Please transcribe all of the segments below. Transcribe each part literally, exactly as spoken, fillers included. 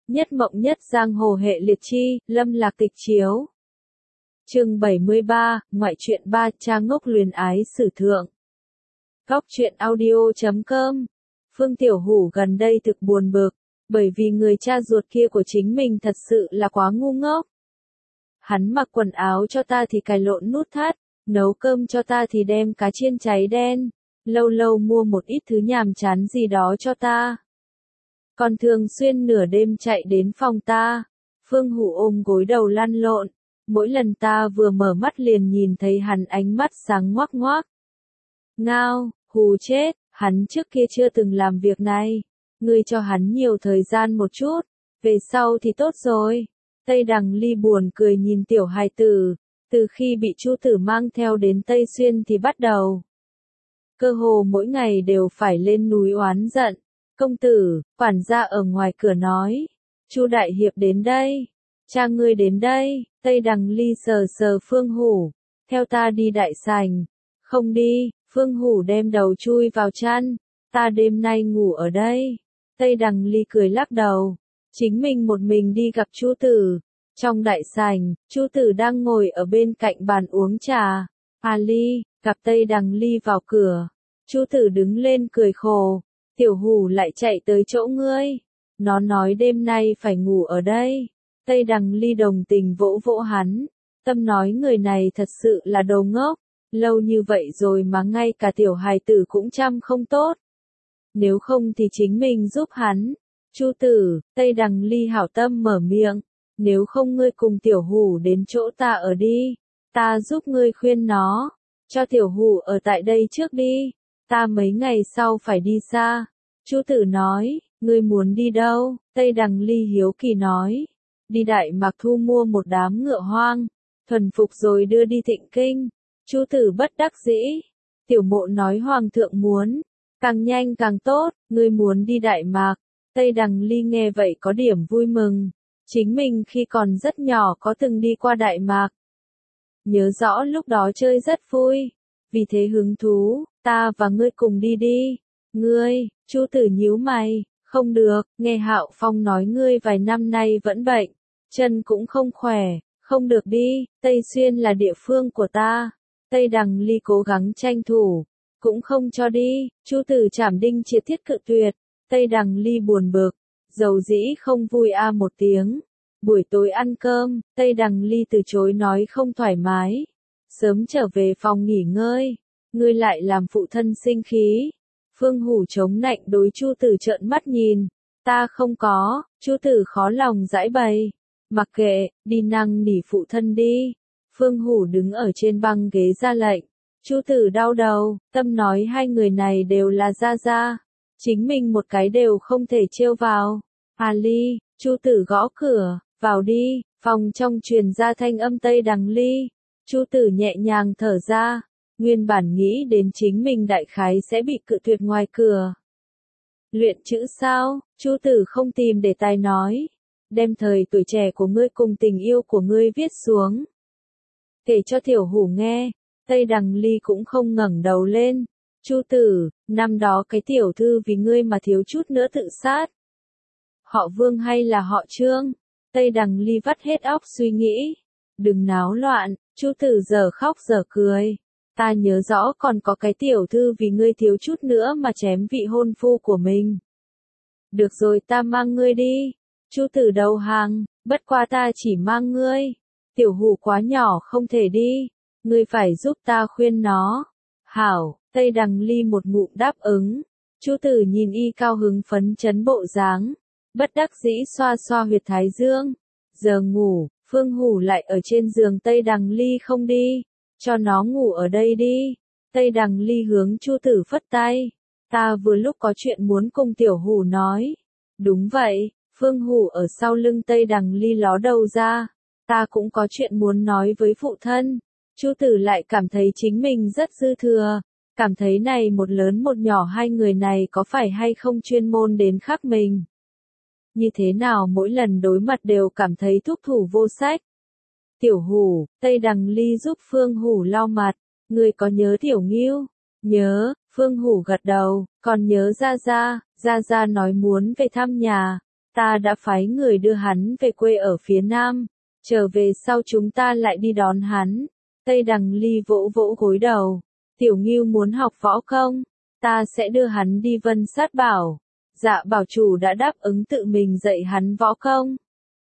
Nhất mộng nhất giang hồ hệ liệt chi, Lâm Lạc tịch chiếu. Chương bảy mươi ba, ngoại truyện ba, cha ngốc luyến ái sử thượng. Góc truyện audio chấm com. Phương Tiểu Hủ gần đây thực buồn bực, bởi vì người cha ruột kia của chính mình thật sự là quá ngu ngốc. Hắn mặc quần áo cho ta thì cài lộn nút thắt, nấu cơm cho ta thì đem cá chiên cháy đen, lâu lâu mua một ít thứ nhàm chán gì đó cho ta. Còn thường xuyên nửa đêm chạy đến phòng ta, Phương Hủ ôm gối đầu lăn lộn, mỗi lần ta vừa mở mắt liền nhìn thấy hắn ánh mắt sáng ngoác ngoác. Ngao, hù chết, hắn trước kia chưa từng làm việc này, ngươi cho hắn nhiều thời gian một chút, về sau thì tốt rồi. Tây Đằng Ly buồn cười nhìn tiểu hài tử, từ khi bị Chu Tử mang theo đến Tây Xuyên thì bắt đầu. Cơ hồ mỗi ngày đều phải lên núi oán giận. Công tử, quản gia ở ngoài cửa nói, Chu đại hiệp đến đây, cha ngươi đến đây. Tây Đằng Ly sờ sờ Phương Hủ, theo ta đi đại sảnh. Không đi, Phương Hủ đem đầu chui vào chăn, ta đêm nay ngủ ở đây. Tây Đằng Ly cười lắc đầu, chính mình một mình đi gặp Chu Tử. Trong đại sảnh, Chu Tử đang ngồi ở bên cạnh bàn uống trà. A Ly, gặp Tây Đằng Ly vào cửa, Chu Tử đứng lên cười khổ. Tiểu Hủ lại chạy tới chỗ ngươi. Nó nói đêm nay phải ngủ ở đây. Tây Đằng Ly đồng tình vỗ vỗ hắn. Tâm nói người này thật sự là đồ ngốc. Lâu như vậy rồi mà ngay cả tiểu hài tử cũng chăm không tốt. Nếu không thì chính mình giúp hắn. Chu Tử, Tây Đằng Ly hảo tâm mở miệng. Nếu không ngươi cùng Tiểu Hủ đến chỗ ta ở đi. Ta giúp ngươi khuyên nó. Cho Tiểu Hủ ở tại đây trước đi. Ta mấy ngày sau phải đi xa. Chu Tử nói, ngươi muốn đi đâu? Tây Đằng Ly hiếu kỳ nói, đi Đại Mạc thu mua một đám ngựa hoang, thuần phục rồi đưa đi Thịnh Kinh. Chu Tử bất đắc dĩ, Tiểu Mộ nói Hoàng thượng muốn, càng nhanh càng tốt, ngươi muốn đi Đại Mạc. Tây Đằng Ly nghe vậy có điểm vui mừng, chính mình khi còn rất nhỏ có từng đi qua Đại Mạc. Nhớ rõ lúc đó chơi rất vui, vì thế hứng thú, ta và ngươi cùng đi đi. Ngươi, Chu Tử nhíu mày, không được, nghe Hạo Phong nói ngươi vài năm nay vẫn bệnh, chân cũng không khỏe, không được đi, Tây Xuyên là địa phương của ta. Tây Đằng Ly cố gắng tranh thủ, cũng không cho đi. Chu Tử Trảm Đinh triệt thiết cự tuyệt. Tây Đằng Ly buồn bực, dầu dĩ không vui a một tiếng. Buổi tối ăn cơm, Tây Đằng Ly từ chối nói không thoải mái, sớm trở về phòng nghỉ ngơi. Ngươi lại làm phụ thân sinh khí. Phương Hủ chống nạnh đối Chu Tử trợn mắt nhìn. Ta không có. Chu Tử khó lòng giải bày. Mặc kệ, đi năng nỉ phụ thân đi. Phương Hủ đứng ở trên băng ghế ra lệnh. Chu Tử đau đầu, tâm nói hai người này đều là gia gia, chính mình một cái đều không thể trêu vào. A Ly, Chu Tử gõ cửa, vào đi. Phòng trong truyền ra thanh âm Tây Đằng Ly. Chu Tử nhẹ nhàng thở ra. Nguyên bản nghĩ đến chính mình đại khái sẽ bị cự tuyệt ngoài cửa. Luyện chữ sao? Chu Tử không tìm để tài nói. Đem thời tuổi trẻ của ngươi cùng tình yêu của ngươi viết xuống. Kể cho Tiểu Hủ nghe. Tây Đằng Ly cũng không ngẩng đầu lên. Chu Tử, năm đó cái tiểu thư vì ngươi mà thiếu chút nữa tự sát. Họ Vương hay là họ Trương? Tây Đằng Ly vắt hết óc suy nghĩ. Đừng náo loạn. Chu Tử giờ khóc giờ cười. Ta nhớ rõ còn có cái tiểu thư vì ngươi thiếu chút nữa mà chém vị hôn phu của mình. Được rồi, ta mang ngươi đi. Chu Tử đầu hàng, bất qua ta chỉ mang ngươi. Tiểu Hủ quá nhỏ không thể đi. Ngươi phải giúp ta khuyên nó. Hảo, Tây Đằng Ly một ngụm đáp ứng. Chu Tử nhìn y cao hứng phấn chấn bộ dáng, bất đắc dĩ xoa xoa huyệt thái dương. Giờ ngủ, Phương Hủ lại ở trên giường Tây Đằng Ly không đi. Cho nó ngủ ở đây đi. Tây Đằng Ly hướng Chu Tử phất tay. Ta vừa lúc có chuyện muốn cùng Tiểu Hủ nói. Đúng vậy, Phương Hủ ở sau lưng Tây Đằng Ly ló đầu ra. Ta cũng có chuyện muốn nói với phụ thân. Chu Tử lại cảm thấy chính mình rất dư thừa. Cảm thấy này một lớn một nhỏ hai người này có phải hay không chuyên môn đến khắc mình. Như thế nào mỗi lần đối mặt đều cảm thấy thúc thủ vô sách. Tiểu Hủ, Tây Đằng Ly giúp Phương Hủ lau mặt. Ngươi có nhớ Tiểu Ngưu? Nhớ, Phương Hủ gật đầu, còn nhớ Gia Gia. Gia Gia nói muốn về thăm nhà. ta đã phái người đưa hắn về quê ở phía Nam, trở về sau chúng ta lại đi đón hắn. Tây Đằng Ly vỗ vỗ gối đầu, Tiểu Ngưu muốn học võ công, ta sẽ đưa hắn đi Vân Sát Bảo. Dạ bảo chủ đã đáp ứng tự mình dạy hắn võ công.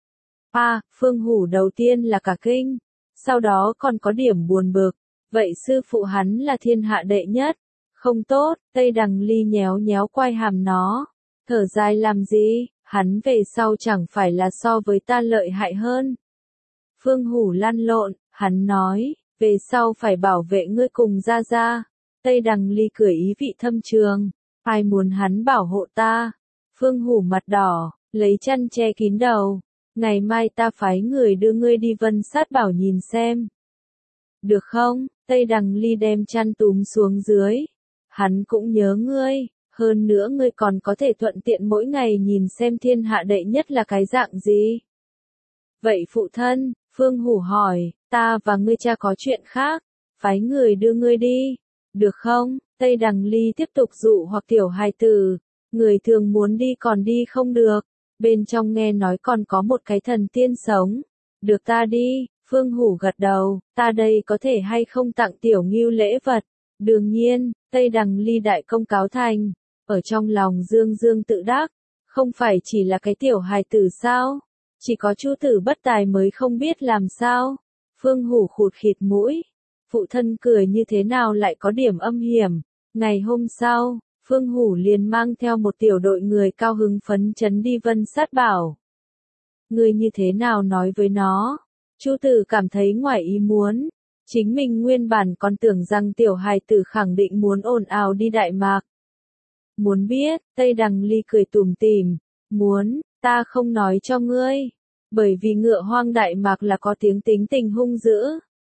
À, Phương Hủ đầu tiên là cả kinh, sau đó còn có điểm buồn bực, vậy sư phụ hắn là thiên hạ đệ nhất, không tốt. Tây Đằng Ly nhéo nhéo quai hàm nó, thở dài làm gì, hắn về sau chẳng phải là so với ta lợi hại hơn. Phương Hủ lăn lộn, hắn nói, về sau phải bảo vệ ngươi cùng Gia Gia. Tây Đằng Ly cười ý vị thâm trường, ai muốn hắn bảo hộ ta. Phương Hủ mặt đỏ, lấy chăn che kín đầu, ngày mai ta phái người đưa ngươi đi Vân Sát Bảo nhìn xem. Được không? Tây Đằng Ly đem chăn túm xuống dưới, hắn cũng nhớ ngươi, hơn nữa ngươi còn có thể thuận tiện mỗi ngày nhìn xem thiên hạ đệ nhất là cái dạng gì. Vậy phụ thân, Phương Hủ hỏi, ta và ngươi cha có chuyện khác, phái người đưa ngươi đi, được không? Tây Đằng Ly tiếp tục dụ hoặc tiểu hài tử, người thường muốn đi còn đi không được, bên trong nghe nói còn có một cái thần tiên sống, được ta đi. Phương Hủ gật đầu, ta đây có thể hay không tặng Tiểu Ngưu lễ vật? Đương nhiên. Tây Đằng Ly đại công cáo thành, ở trong lòng dương dương tự đắc, không phải chỉ là cái tiểu hài tử sao? Chỉ có Chu tử bất tài mới không biết làm sao. Phương Hủ khụt khịt mũi, phụ thân cười như thế nào lại có điểm âm hiểm. Ngày hôm sau, Phương Hủ liền mang theo một tiểu đội người cao hứng phấn chấn đi Vân Sát Bảo. Người như thế nào nói với nó? Chu tử cảm thấy ngoài ý muốn. Chính mình nguyên bản còn tưởng rằng tiểu hài tử khẳng định muốn ồn ào đi Đại Mạc. Muốn biết, Tây Đằng Ly cười tủm tỉm, muốn, ta không nói cho ngươi, bởi vì ngựa hoang Đại Mạc là có tiếng tính tình hung dữ.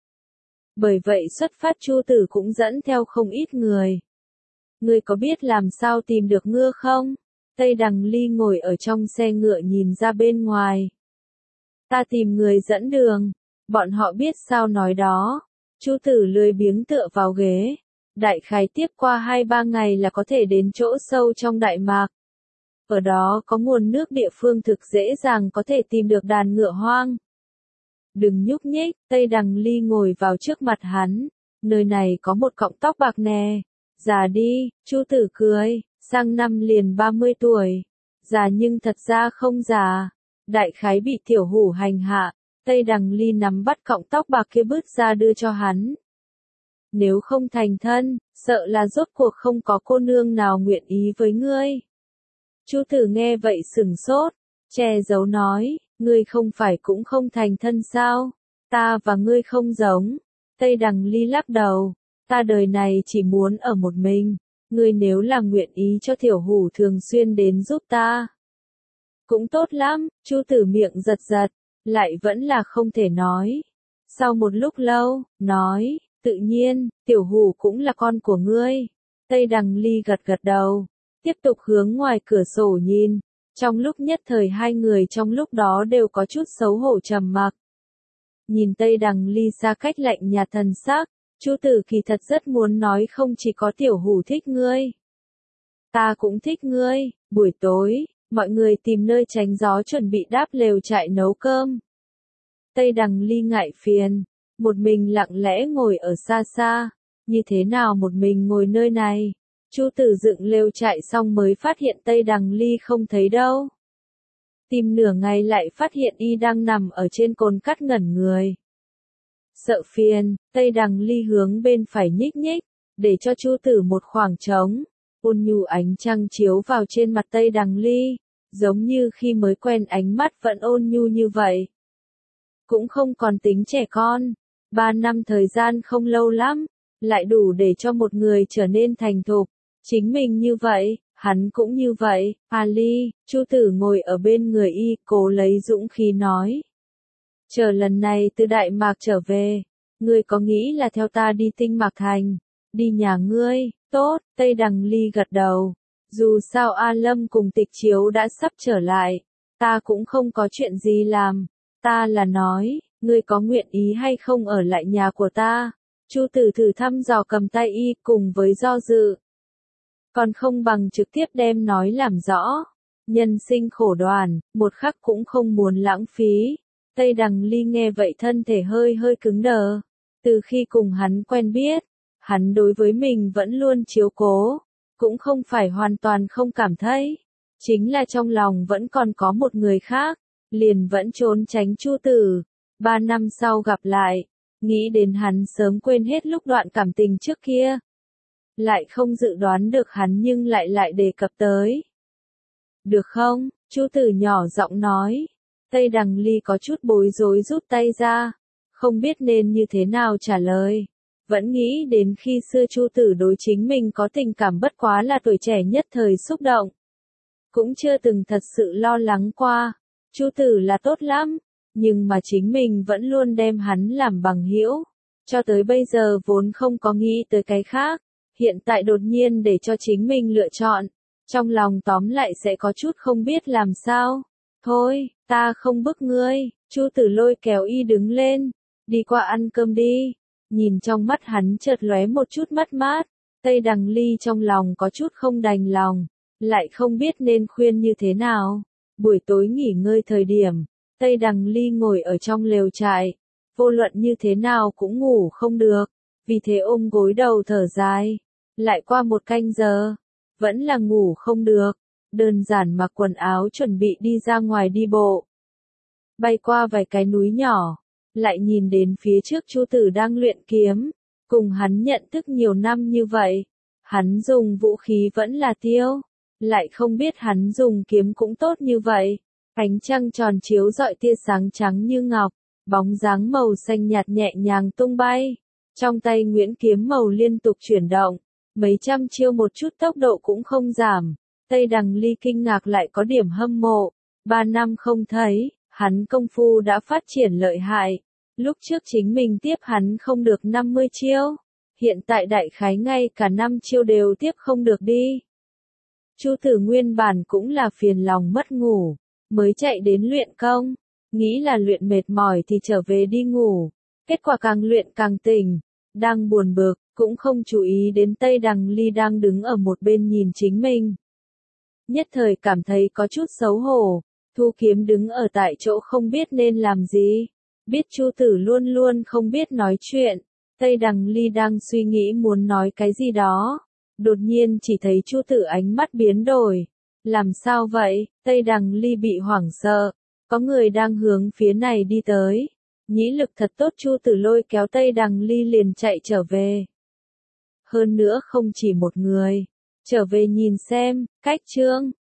Bởi vậy xuất phát Chu tử cũng dẫn theo không ít người. Ngươi có biết làm sao tìm được ngựa không? Tây Đằng Ly ngồi ở trong xe ngựa nhìn ra bên ngoài. Ta tìm người dẫn đường, bọn họ biết sao nói đó. Chu tử lười biếng tựa vào ghế, đại khái tiếp qua hai ba ngày là có thể đến chỗ sâu trong Đại Mạc. Ở đó có nguồn nước địa phương thực dễ dàng có thể tìm được đàn ngựa hoang. Đừng nhúc nhích, Tây Đằng Ly ngồi vào trước mặt hắn, nơi này có một cọng tóc bạc nè. Già đi, Chu tử cười, sang năm liền ba mươi tuổi, già nhưng thật ra không già, đại khái bị Tiểu Hủ hành hạ. Tây Đằng Ly nắm bắt cọng tóc bạc kia bứt ra đưa cho hắn. Nếu không thành thân, sợ là rốt cuộc không có cô nương nào nguyện ý với ngươi. Chu tử nghe vậy sửng sốt, che giấu nói, ngươi không phải cũng không thành thân sao? Ta và ngươi không giống. Tây Đằng Ly lắc đầu, ta đời này chỉ muốn ở một mình, ngươi nếu là nguyện ý cho Tiểu Hủ thường xuyên đến giúp ta. Cũng tốt lắm, Chu tử miệng giật giật. Lại vẫn là không thể nói. Sau một lúc lâu, nói, tự nhiên, Tiểu Hủ cũng là con của ngươi. Tây Đằng Ly gật gật đầu, tiếp tục hướng ngoài cửa sổ nhìn. Trong lúc nhất thời hai người trong lúc đó đều có chút xấu hổ trầm mặc. Nhìn Tây Đằng Ly xa cách lạnh nhạt thần sắc, Chu tử kỳ thật rất muốn nói không chỉ có Tiểu Hủ thích ngươi. Ta cũng thích ngươi. Buổi tối, mọi người tìm nơi tránh gió chuẩn bị đáp lều trại nấu cơm. Tây Đằng Ly ngại phiền, một mình lặng lẽ ngồi ở xa xa, như thế nào một mình ngồi nơi này. Chu tử dựng lều trại xong mới phát hiện Tây Đằng Ly không thấy đâu. Tìm nửa ngày lại phát hiện y đang nằm ở trên cồn cắt ngẩn người. Sợ phiền, Tây Đằng Ly hướng bên phải nhích nhích, để cho Chu tử một khoảng trống. Ôn nhu ánh trăng chiếu vào trên mặt Tây Đằng Ly, giống như khi mới quen ánh mắt vẫn ôn nhu như vậy. Cũng không còn tính trẻ con, ba năm thời gian không lâu lắm, lại đủ để cho một người trở nên thành thục. Chính mình như vậy, hắn cũng như vậy. Ali, Chu tử ngồi ở bên người y, cố lấy dũng khí nói. Chờ lần này từ Đại Mạc trở về, ngươi có nghĩ là theo ta đi Tinh Mạc Thành, đi nhà ngươi? Tốt, Tây Đằng Ly gật đầu. Dù sao A Lâm cùng Tịch Chiếu đã sắp trở lại, ta cũng không có chuyện gì làm. Ta là nói, ngươi có nguyện ý hay không ở lại nhà của ta? Chu tử thử thăm dò cầm tay y cùng với do dự. Còn không bằng trực tiếp đem nói làm rõ. Nhân sinh khổ đoàn, một khắc cũng không muốn lãng phí. Tây Đằng Ly nghe vậy thân thể hơi hơi cứng đờ. Từ khi cùng hắn quen biết, hắn đối với mình vẫn luôn chiếu cố, cũng không phải hoàn toàn không cảm thấy. Chính là trong lòng vẫn còn có một người khác, liền vẫn trốn tránh Chu Tử. Ba năm sau gặp lại, nghĩ đến hắn sớm quên hết lúc đoạn cảm tình trước kia. Lại không dự đoán được hắn nhưng lại lại đề cập tới. Được không? Chu Tử nhỏ giọng nói. Tây Đằng Ly có chút bối rối rút tay ra, không biết nên như thế nào trả lời. Vẫn nghĩ đến khi xưa Chu Tử đối chính mình có tình cảm bất quá là tuổi trẻ nhất thời xúc động. Cũng chưa từng thật sự lo lắng qua. Chu Tử là tốt lắm, nhưng mà chính mình vẫn luôn đem hắn làm bằng hữu. Cho tới bây giờ vốn không có nghĩ tới cái khác, hiện tại đột nhiên để cho chính mình lựa chọn. Trong lòng tóm lại sẽ có chút không biết làm sao. Thôi, ta không bức ngươi. Chu Tử lôi kéo y đứng lên. Đi qua ăn cơm đi. Nhìn trong mắt hắn chợt lóe một chút mất mát. Tây Đằng Ly trong lòng có chút không đành lòng. Lại không biết nên khuyên như thế nào. Buổi tối nghỉ ngơi thời điểm, Tây Đằng Ly ngồi ở trong lều trại. Vô luận như thế nào cũng ngủ không được. Vì thế ôm gối đầu thở dài. Lại qua một canh giờ. Vẫn là ngủ không được. Đơn giản mặc quần áo chuẩn bị đi ra ngoài đi bộ. Bay qua vài cái núi nhỏ. Lại nhìn đến phía trước Chu Tử đang luyện kiếm. Cùng hắn nhận thức nhiều năm như vậy. Hắn dùng vũ khí vẫn là tiêu. Lại không biết hắn dùng kiếm cũng tốt như vậy. Ánh trăng tròn chiếu rọi tia sáng trắng như ngọc. Bóng dáng màu xanh nhạt nhẹ nhàng tung bay. Trong tay Nguyễn kiếm màu liên tục chuyển động. Mấy trăm chiêu một chút tốc độ cũng không giảm. Tây Đằng Ly kinh ngạc lại có điểm hâm mộ. Ba năm không thấy, hắn công phu đã phát triển lợi hại. Lúc trước chính mình tiếp hắn không được năm mươi chiêu. Hiện tại đại khái ngay cả năm chiêu đều tiếp không được đi. Chu Tử nguyên bản cũng là phiền lòng mất ngủ. Mới chạy đến luyện công. Nghĩ là luyện mệt mỏi thì trở về đi ngủ. Kết quả càng luyện càng tỉnh. Đang buồn bực, cũng không chú ý đến Tây Đằng Ly đang đứng ở một bên nhìn chính mình. Nhất thời cảm thấy có chút xấu hổ. Thu kiếm đứng ở tại chỗ không biết nên làm gì. Biết Chu Tử luôn luôn không biết nói chuyện. Tây Đằng Ly đang suy nghĩ muốn nói cái gì đó. Đột nhiên chỉ thấy Chu Tử ánh mắt biến đổi. Làm sao vậy? Tây Đằng Ly bị hoảng sợ. Có người đang hướng phía này đi tới. Nhĩ lực thật tốt, Chu Tử lôi kéo Tây Đằng Ly liền chạy trở về. Hơn nữa không chỉ một người. Trở về nhìn xem, cách chương.